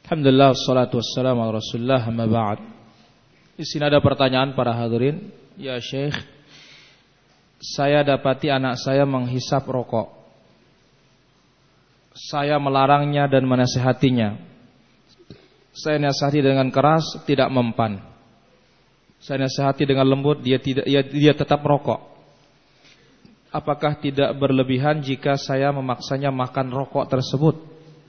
Alhamdulillah, wassalatu wassalamu ala Rasulillah, amma ba'd. Di sini ada pertanyaan para hadirin. Ya Syekh, saya dapati anak saya menghisap rokok. Saya melarangnya dan menasihatinya. Saya nasihati dengan keras, tidak mempan. Saya nasihati dengan lembut, dia tetap merokok. Apakah tidak berlebihan jika saya memaksanya makan rokok tersebut?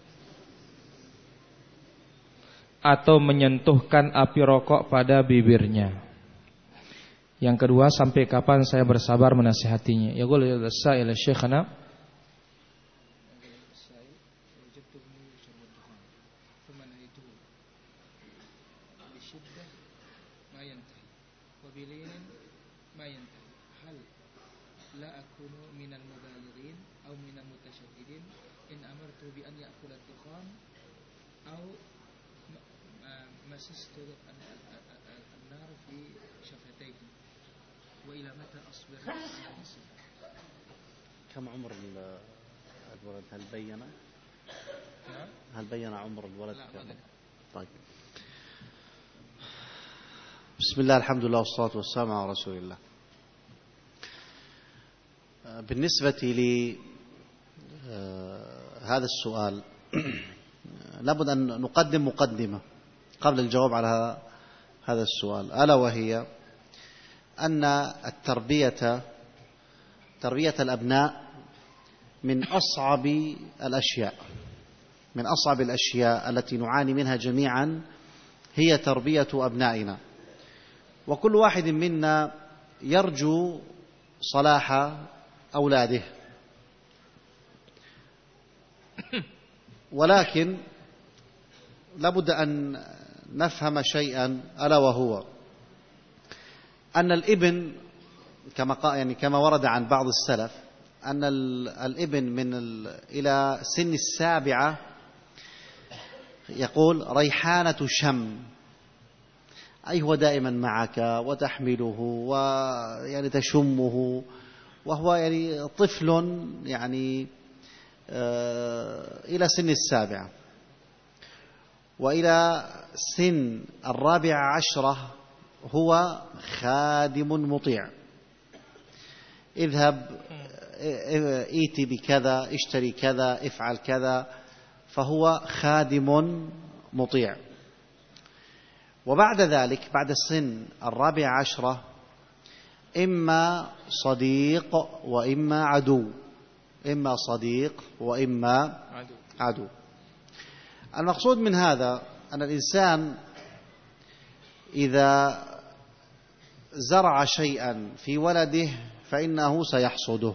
Atau menyentuhkan api rokok pada bibirnya? Yang kedua, sampai kapan saya bersabar menasihatinya? Ya qul ya sa'il syekhana كم عمر الولد؟ هل بين عمر الولد؟ طيب. بسم الله، الحمد لله، والصلاة والسلام على رسول الله. بالنسبة لهذا السؤال لابد أن نقدم مقدمة قبل الجواب على هذا السؤال، ألا وهي أن تربية الأبناء من أصعب الأشياء التي نعاني منها جميعا هي تربية أبنائنا. وكل واحد منا يرجو صلاح أولاده، ولكن لابد أن نفهم شيئا، ألا وهو أن الابن كما ورد عن بعض السلف أن الابن إلى سن 7 يقول ريحانة شم، أي هو دائما معك وتحمله ويعني تشمه، وهو يعني طفل يعني إلى سن 7. وإلى سن 14 هو خادم مطيع، اذهب ائتي بكذا، اشتري كذا، افعل كذا، فهو خادم مطيع. وبعد ذلك بعد سن 14 إما صديق وإما عدو، إما صديق وإما عدو. المقصود من هذا أن الإنسان إذا زرع شيئا في ولده فإنه سيحصده،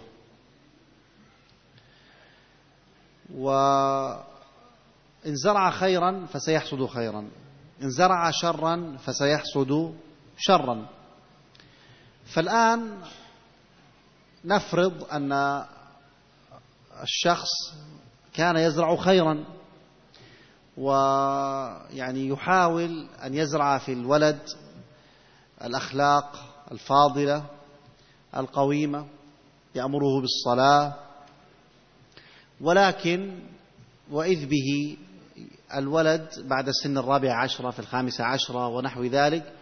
وإن زرع خيرا فسيحصد خيرا، إن زرع شرا فسيحصد شرا. فالآن نفرض أن الشخص كان يزرع خيرا، ويعني يحاول أن يزرع في الولد الأخلاق الفاضلة القويمة، يأمره بالصلاة، ولكن وإذ به الولد بعد سن 14 في 15 ونحو ذلك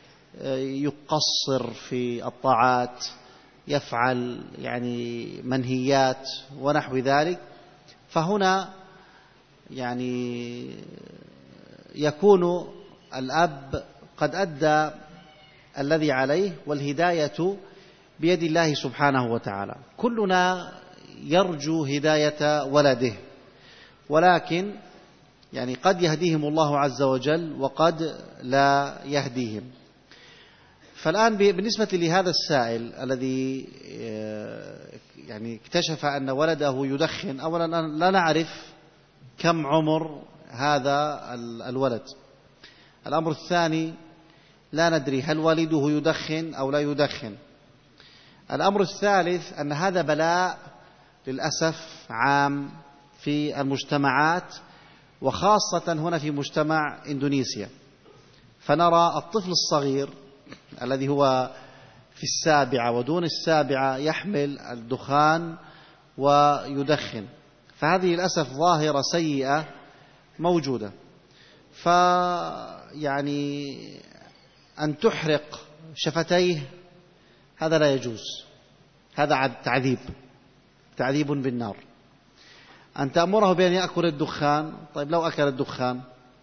يقصر في الطاعات، يفعل يعني منهيات ونحو ذلك. فهنا يعني يكون الأب قد أدى الذي عليه، والهداية بيد الله سبحانه وتعالى. كلنا يرجو هداية ولده، ولكن يعني قد يهديهم الله عز وجل وقد لا يهديهم. فالآن بالنسبة لهذا السائل الذي يعني اكتشف أن ولده يدخن، أولا لا نعرف كم عمر هذا الولد. الأمر الثاني لا ندري هل والده يدخن أو لا يدخن. الأمر الثالث أن هذا بلاء للأسف عام في المجتمعات، وخاصة هنا في مجتمع إندونيسيا. فنرى الطفل الصغير الذي هو في 7 ودون 7 يحمل الدخان ويدخن. فهذه للأسف ظاهرة سيئة موجودة. فيعني أن تحرق شفتيه هذا لا يجوز، هذا تعذيب بالنار. أن تأمره بأن يأكل الدخان، طيب لو أكل الدخان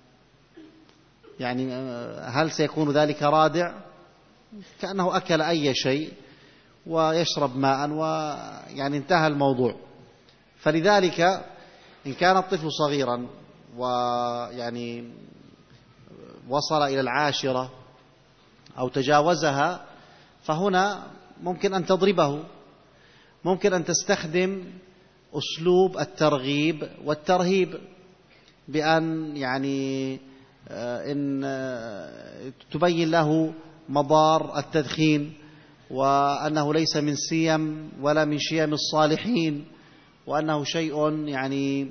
يعني هل سيكون ذلك رادع؟ كأنه أكل أي شيء ويشرب ماء ويعني انتهى الموضوع. فلذلك إن كان الطفل صغيرا ويعني وصل إلى العاشرة أو تجاوزها، فهنا ممكن أن تضربه، ممكن أن تستخدم أسلوب الترغيب والترهيب، بأن يعني إن تبين له مضار التدخين، وأنه ليس من سيم ولا من شيم الصالحين، وأنه شيء يعني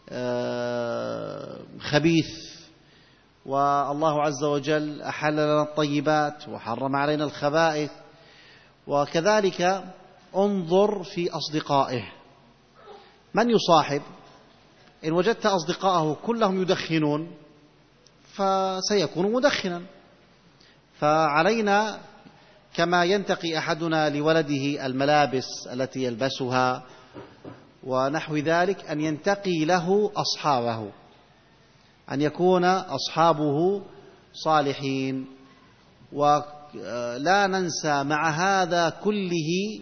خبيث، والله عز وجل أحل لنا الطيبات وحرم علينا الخبائث. وكذلك انظر في أصدقائه، من يصاحب. إن وجدت أصدقائه كلهم يدخنون فسيكون مدخنا. فعلينا كما ينتقي أحدنا لولده الملابس التي يلبسها ونحو ذلك، أن ينتقي له أصحابه، أن يكون أصحابه صالحين. ولا ننسى مع هذا كله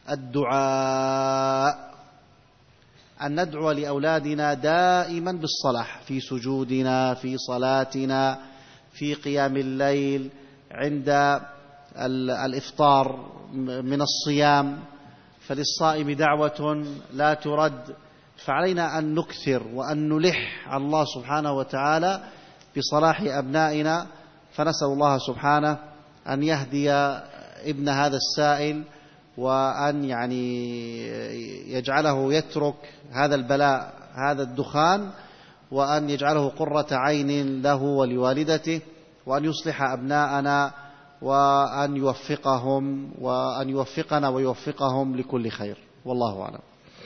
الدعاء، أن ندعو لأولادنا دائما بالصلاح في سجودنا، في صلاتنا، في قيام الليل، عند الإفطار من الصيام، فللصائم دعوة لا ترد. فعلينا أن نكثر وأن نلح على الله سبحانه وتعالى بصلاح أبنائنا. فنسأل الله سبحانه أن يهدي ابن هذا السائل، وأن يعني يجعله يترك هذا البلاء، هذا الدخان، وأن يجعله قرة عين له ولوالدته، وأن يصلح أبناءنا، وأن يوفقهم، وأن يوفقنا ويوفقهم لكل خير. والله أعلم.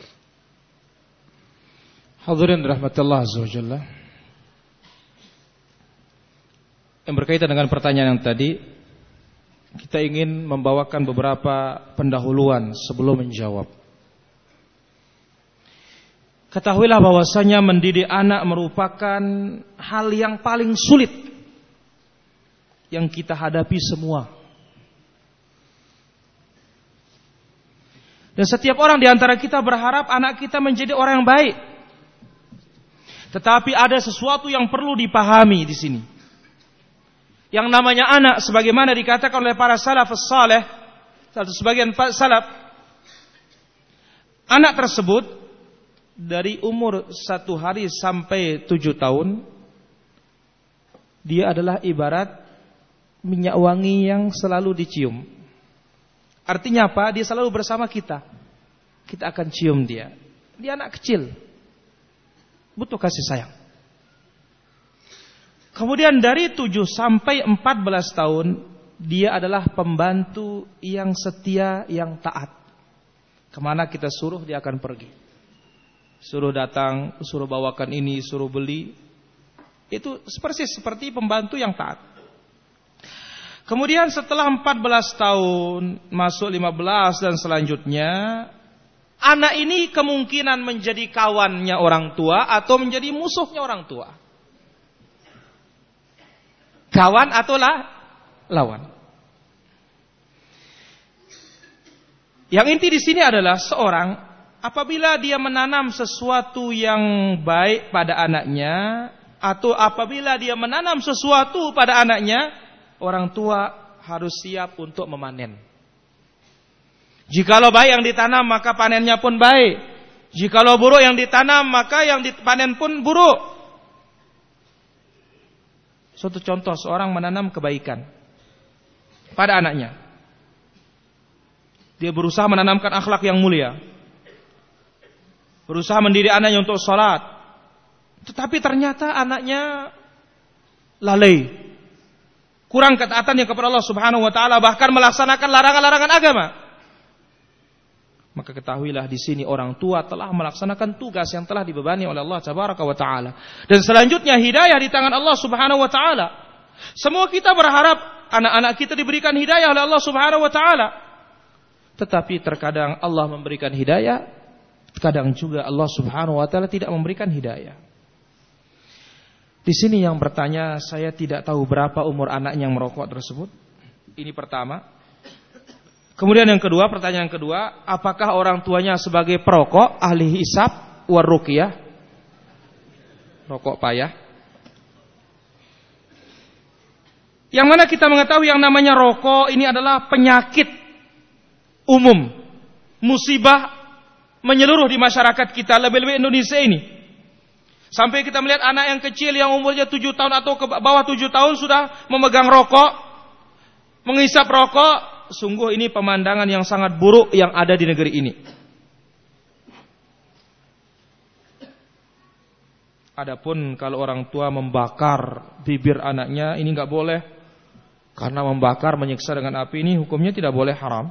Hadirin rahmatullah azza wa jalla. Yang berkaitan dengan pertanyaan yang tadi, kita ingin membawakan beberapa pendahuluan sebelum menjawab. Ketahuilah bahwasanya mendidik anak merupakan hal yang paling sulit yang kita hadapi semua. Dan setiap orang di antara kita berharap anak kita menjadi orang yang baik. Tetapi ada sesuatu yang perlu dipahami di sini. Yang namanya anak, sebagaimana dikatakan oleh para salafus saleh, sebagian salaf, anak tersebut dari umur 1 hari sampai 7 tahun, dia adalah ibarat minyak wangi yang selalu dicium. Artinya apa? Dia selalu bersama kita. Kita akan cium dia. Dia anak kecil, butuh kasih sayang. Kemudian dari 7 sampai 14 tahun, dia adalah pembantu yang setia, yang taat. Kemana kita suruh, dia akan pergi. Suruh datang, suruh bawakan ini, suruh beli. Itu persis seperti pembantu yang taat. Kemudian setelah 14 tahun, masuk 15 dan selanjutnya, anak ini kemungkinan menjadi kawannya orang tua atau menjadi musuhnya orang tua. Kawan atau lawan. Yang inti di sini adalah seorang apabila dia menanam sesuatu yang baik pada anaknya, atau apabila dia menanam sesuatu pada anaknya, orang tua harus siap untuk memanen. Jikalau baik yang ditanam, maka panennya pun baik. Jikalau buruk yang ditanam, maka yang dipanen pun buruk. Suatu contoh, seorang menanam kebaikan pada anaknya. Dia berusaha menanamkan akhlak yang mulia, berusaha mendidik anaknya untuk sholat. Tetapi ternyata anaknya lalai, kurang ketaatannya kepada Allah Subhanahu wa taala, bahkan melaksanakan larangan-larangan agama. Maka ketahuilah di sini orang tua telah melaksanakan tugas yang telah dibebani oleh Allah Tabaraka wa Ta'ala. Dan selanjutnya hidayah di tangan Allah Subhanahu wa Ta'ala. Semua kita berharap anak-anak kita diberikan hidayah oleh Allah Subhanahu wa Ta'ala. Tetapi terkadang Allah memberikan hidayah, kadang juga Allah Subhanahu wa Ta'ala tidak memberikan hidayah. Di sini yang bertanya, saya tidak tahu berapa umur anak yang merokok tersebut. Ini pertama. Kemudian yang kedua, pertanyaan kedua, apakah orang tuanya sebagai perokok, ahli hisab, waruqyah, rokok payah? Yang mana kita mengetahui yang namanya rokok ini adalah penyakit umum, musibah menyeluruh di masyarakat kita, lebih-lebih Indonesia ini. Sampai kita melihat anak yang kecil yang umurnya 7 tahun atau ke bawah 7 tahun sudah memegang rokok, menghisap rokok. Sungguh ini pemandangan yang sangat buruk yang ada di negeri ini. Adapun kalau orang tua membakar bibir anaknya, ini enggak boleh. Karena membakar, menyiksa dengan api ini hukumnya tidak boleh, haram.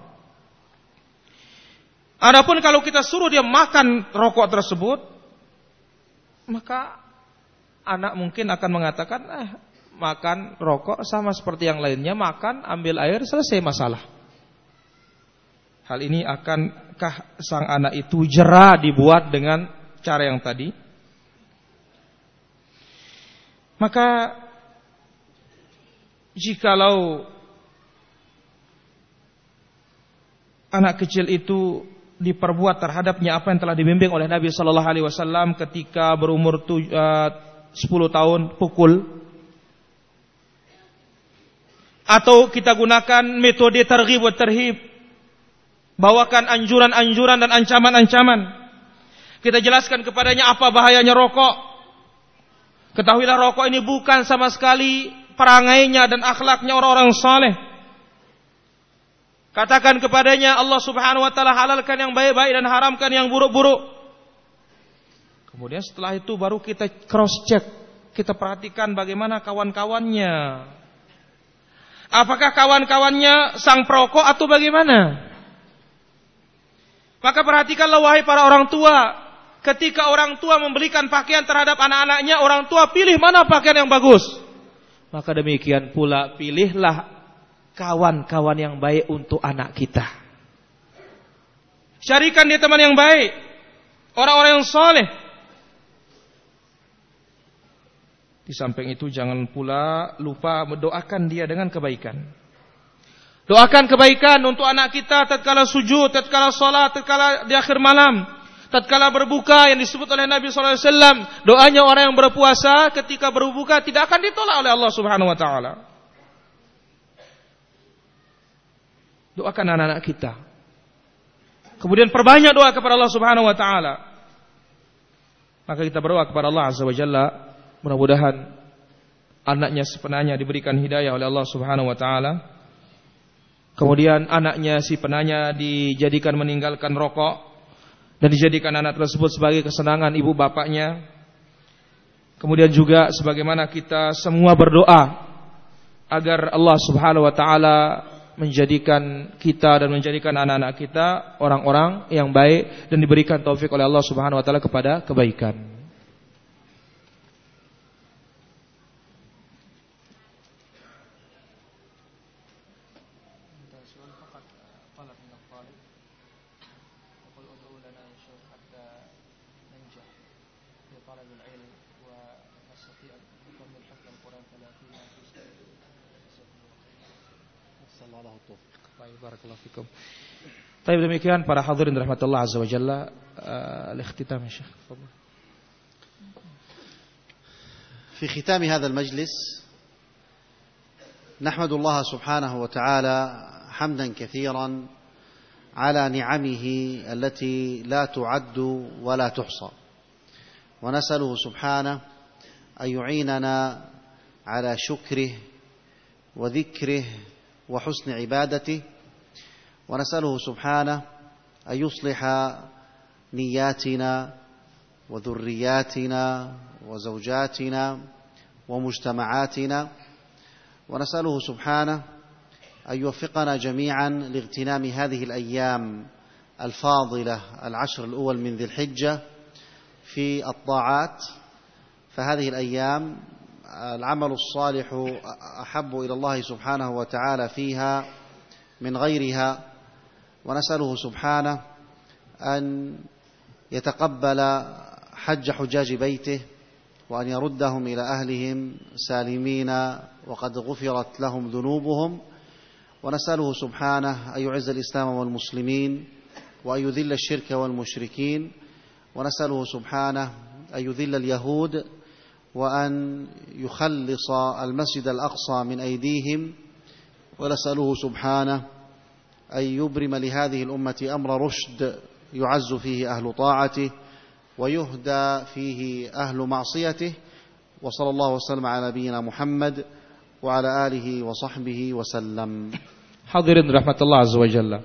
Adapun kalau kita suruh dia makan rokok tersebut, maka anak mungkin akan mengatakan, makan rokok sama seperti yang lainnya, makan, ambil air, selesai masalah. Hal ini akankah sang anak itu jera dibuat dengan cara yang tadi? Maka jikalau anak kecil itu diperbuat terhadapnya apa yang telah dibimbing oleh Nabi sallallahu alaihi wasallam ketika berumur 10 tahun, pukul. Atau kita gunakan metode targhib wa tarhib, bawakan anjuran-anjuran dan ancaman-ancaman. Kita jelaskan kepadanya apa bahayanya rokok. Ketahuilah rokok ini bukan sama sekali perangainya dan akhlaknya orang-orang saleh. Katakan kepadanya Allah Subhanahu wa taala halalkan yang baik-baik dan haramkan yang buruk-buruk. Kemudian setelah itu baru kita cross check, kita perhatikan bagaimana kawan-kawannya. Apakah kawan-kawannya sang perokok atau bagaimana? Maka perhatikanlah wahai para orang tua, ketika orang tua membelikan pakaian terhadap anak-anaknya, orang tua pilih mana pakaian yang bagus. Maka demikian pula pilihlah kawan-kawan yang baik untuk anak kita. Carikan dia teman yang baik, orang-orang yang saleh. Di samping itu jangan pula lupa mendoakan dia dengan kebaikan. Doakan kebaikan untuk anak kita tatkala sujud, tatkala salat, tatkala di akhir malam, tatkala berbuka yang disebut oleh Nabi sallallahu alaihi wasallam, doanya orang yang berpuasa ketika berbuka tidak akan ditolak oleh Allah Subhanahu wa taala. Doakan anak-anak kita. Kemudian perbanyak doa kepada Allah Subhanahu wa taala. Maka kita berdoa kepada Allah Azza wa Jalla, mudah-mudahan anaknya sepenanya diberikan hidayah oleh Allah Subhanahu wa taala. Kemudian anaknya si penanya dijadikan meninggalkan rokok dan dijadikan anak tersebut sebagai kesenangan ibu bapaknya. Kemudian juga sebagaimana kita semua berdoa agar Allah Subhanahu wa taala menjadikan kita dan menjadikan anak-anak kita orang-orang yang baik dan diberikan taufik oleh Allah Subhanahu wa taala kepada kebaikan. Baik, demikian para hadirin rahmatullah azza wa jalla, al-ikhtitam ya Syekh. Tafadhal. في ختام هذا المجلس نحمد الله سبحانه وتعالى حمدا كثيرا على نعمه التي لا تعد ولا تحصى، ونسأله سبحانه أن يعيننا على شكره وذكره وحسن عبادته، ونسأله سبحانه أن يصلح نياتنا وذرياتنا وزوجاتنا ومجتمعاتنا، ونسأله سبحانه أن يوفقنا جميعا لاغتنام هذه الأيام الفاضلة العشر الأول من ذي الحجة في الطاعات، فهذه الأيام العمل الصالح أحب إلى الله سبحانه وتعالى فيها من غيرها، ونسأله سبحانه أن يتقبل حج حجاج بيته، وأن يردهم إلى أهلهم سالمين وقد غفرت لهم ذنوبهم، ونسأله سبحانه أن يعز الإسلام والمسلمين وأن يذل الشرك والمشركين، ونسأله سبحانه أن يذل اليهود وأن يخلص المسجد الأقصى من أيديهم، ونسأله سبحانه أن يبرم لهذه الأمة أمر رشد يعز فيه أهل طاعته ويهدى فيه أهل معصيته. وصلى الله وسلم على نبينا محمد وعلى آله وصحبه وسلم. Hadirin rahmatullah azza wa jalla.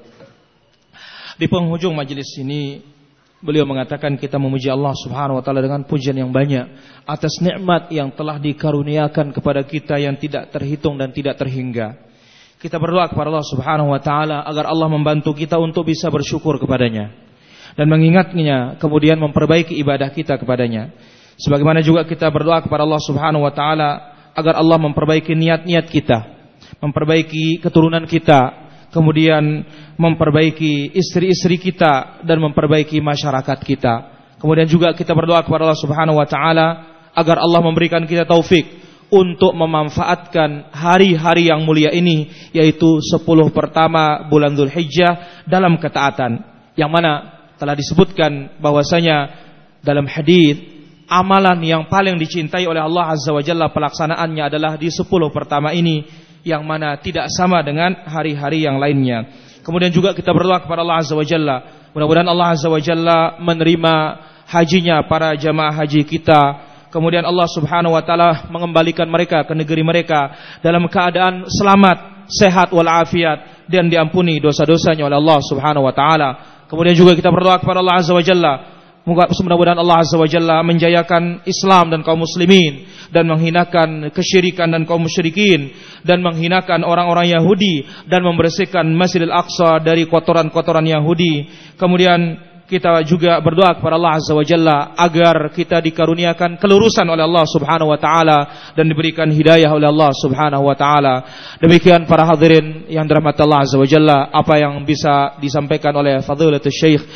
Di penghujung majelis ini beliau mengatakan kita memuji Allah Subhanahu wa taala dengan pujian yang banyak atas nikmat yang telah dikaruniakan kepada kita yang tidak terhitung dan tidak terhingga. Kita berdoa kepada Allah Subhanahu wa taala agar Allah membantu kita untuk bisa bersyukur kepadanya dan mengingatnya, kemudian memperbaiki ibadah kita kepadanya. Sebagaimana juga kita berdoa kepada Allah Subhanahu wa taala agar Allah memperbaiki niat-niat kita, memperbaiki keturunan kita, kemudian memperbaiki istri-istri kita dan memperbaiki masyarakat kita. Kemudian juga kita berdoa kepada Allah Subhanahu wa taala agar Allah memberikan kita taufik untuk memanfaatkan hari-hari yang mulia ini, yaitu 10 pertama bulan Dzulhijjah dalam ketaatan, yang mana telah disebutkan bahwasanya dalam hadis amalan yang paling dicintai oleh Allah Azza wa Jalla pelaksanaannya adalah di 10 pertama ini, yang mana tidak sama dengan hari-hari yang lainnya. Kemudian juga kita berdoa kepada Allah Azza wa Jalla, mudah-mudahan Allah Azza wa Jalla menerima hajinya para jamaah haji kita. Kemudian Allah Subhanahu wa taala mengembalikan mereka ke negeri mereka dalam keadaan selamat, sehat walafiat, dan diampuni dosa-dosanya oleh Allah Subhanahu wa taala. Kemudian juga kita berdoa kepada Allah Azza wa Jalla, mudah-mudahan Allah Azza wa Jalla menjayakan Islam dan kaum muslimin, dan menghinakan kesyirikan dan kaum musyrikin, dan menghinakan orang-orang Yahudi, dan membersihkan Masjidil Aqsa dari kotoran-kotoran Yahudi. Kemudian kita juga berdoa kepada Allah Azza wa Jalla agar kita dikaruniakan kelurusan oleh Allah Subhanahu wa taala dan diberikan hidayah oleh Allah Subhanahu wa taala. Demikian para hadirin yang dirahmati Allah Azza wa Jalla, apa yang bisa disampaikan oleh Fadilatul Syekh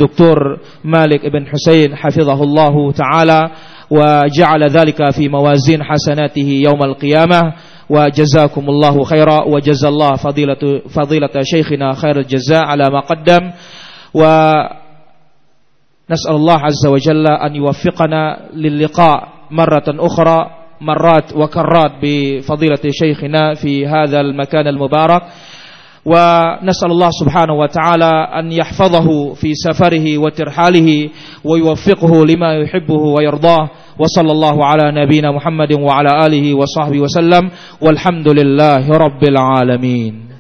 Dr. Malik ibn Husain hafizahullahu taala wa ja'ala dzalika fi mawazin hasanatihi yaumal qiyamah. Wa jazakumullahu khaira wa jazallahu fadilata syekhina khairul jazaa ala ma qaddam. Wa نسأل الله عز وجل أن يوفقنا للقاء مرة أخرى مرات وكرات بفضيلة شيخنا في هذا المكان المبارك، ونسأل الله سبحانه وتعالى أن يحفظه في سفره وترحاله ويوفقه لما يحبه ويرضاه. وصلى الله على نبينا محمد وعلى آله وصحبه وسلم والحمد لله رب العالمين.